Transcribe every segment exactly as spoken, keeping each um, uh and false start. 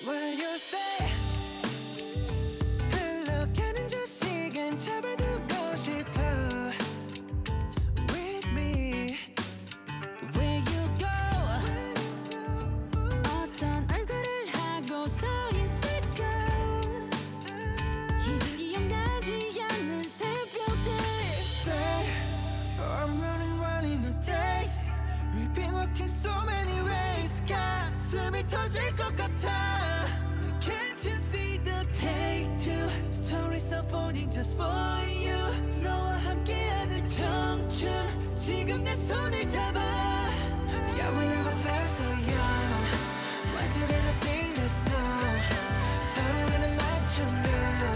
Will you stay? 흘러가는 저 시간 잡아두고 싶어 With me Where you go? 어떤 얼굴을 하고 서 있을까? 이제 기억나지 않는 새벽들. Say I'm running running the days We've been walking so many ways 가슴이 터질 것 같아 Can't you see the take two Stories unfolding just for you 너와 함께하는 청춘 지금 내 손을 잡아 Yeah we never felt so young Why together sing this song 서로에는 맞추며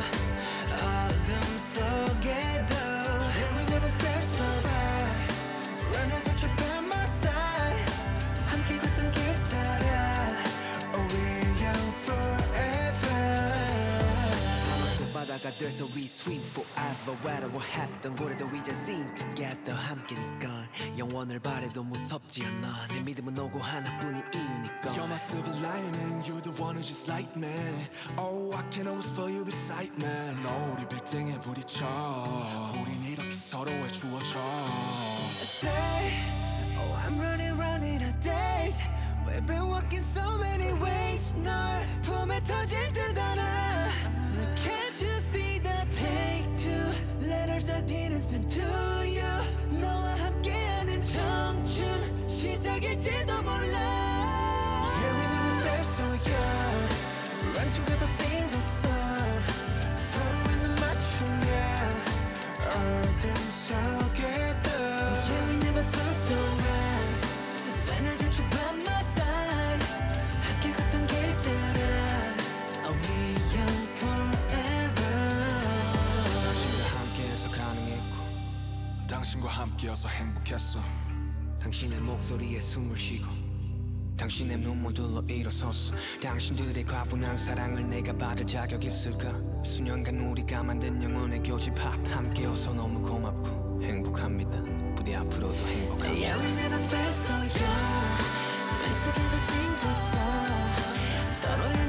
어둠 속에도 Yeah we never felt so right When I got you by my side 함께 걷던 길 따라 Oh we're young forever 사막도 바다가 돼서 we swim forever 외로워했던 고래도 이제 sing together 함께니까 영원을 바래도 무섭지 않아 내 믿음은 오고 하나뿐인 이유니까 You're my silver lining, you're the one who just like me. Oh, I can always feel you beside me. 너 우리 빌딩에 부딪혀. 우린 이렇게 서로의 주어져. Say, oh I'm running running a days We've been walking so many ways 널 품에 터질 듯 알아 Can't you see the take two Letters I didn't send to you 너와 함께하는 청춘 시작일지도 몰라 Yeah we never felt so young Run together sing the song 서로에는 맞추며 어둠 속에도 Yeah we never felt so right When I got you by my side 함께 걷던 길 따라 Are we young forever 당신과 함께해서 가능했고, 당신과 함께여서 행복했어. 당신의 목소리에 숨을 쉬고 당신의 눈물들로 일어섰어 당신들의 과분한 사랑을 내가 받을 자격 있을까 수년간 우리가 만든 영원의 교집합 함께여서 너무 고맙고 행복합니다 부디 앞으로도 행복합니다 Yeah, we never felt so young. When together sing the song. 서로의